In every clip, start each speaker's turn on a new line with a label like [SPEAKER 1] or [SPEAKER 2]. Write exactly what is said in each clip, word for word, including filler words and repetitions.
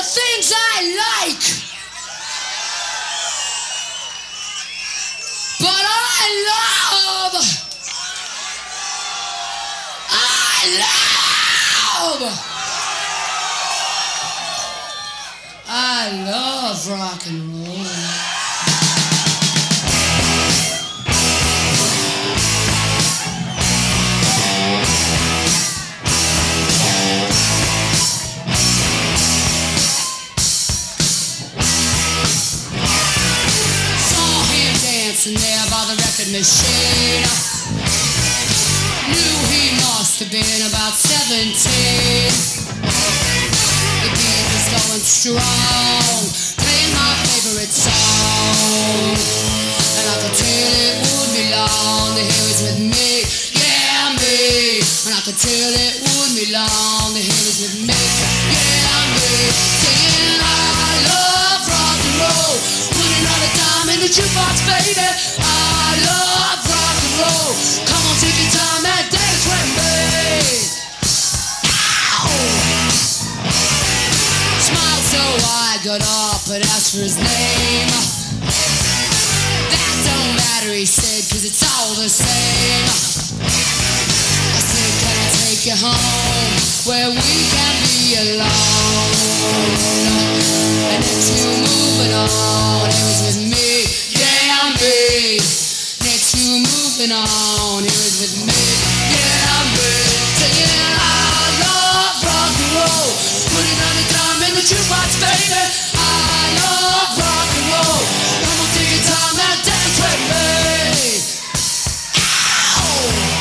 [SPEAKER 1] things I like. But I love, I love, I love rock and roll. Dancing there by the record machine. Knew he must have been about seventeen. The beat was going strong, playing my favorite song. And I could tell it would be long to hear it with me, yeah me. And I could tell it would be long to hear it with me, yeah me. Singing I love rock and roll, put another dime in the jukebox, baby. I love rock and roll. Come on, take your time and dance with me. Ow! Smiled so I got up and asked for his name. That don't matter, he said, cause it's all the same. I said, can I take you home where we can be alone? And next you moving on, it was with me, yeah me. Next you moving on, it was with me, yeah me. Singing I love rock and roll, put another dime in the jukebox, baby. I love rock and roll. Come on, take your time and dance with me. Ow!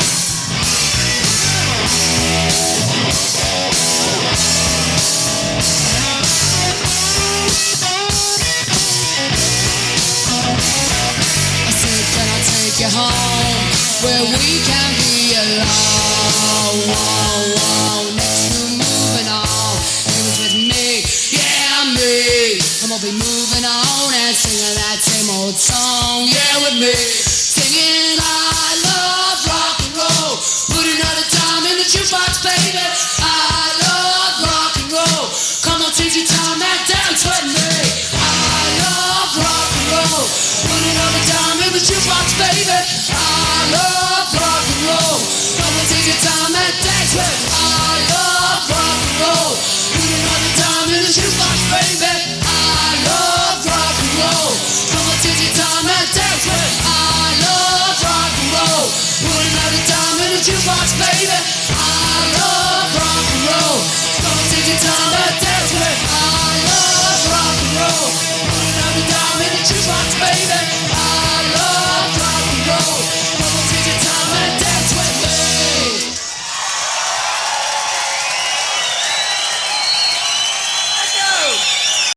[SPEAKER 1] You home where we can be alone. Whoa, whoa. Next you moving on, it was with me, yeah me. I'm gonna be moving on and singing that same old song, yeah with me. Singing I love rock and roll, put another time in the jukebox, baby. I love rock and roll. Come on, take your time and dance with me. I love rock and roll, put another time in the jukebox, baby. I love rock and roll. Come on, take your time and dance with me. I love rock and roll. Put another time in the jukebox, baby. I love rock and roll. Come on, take your time and dance with me. I love rock and roll. Put another time in the jukebox, baby.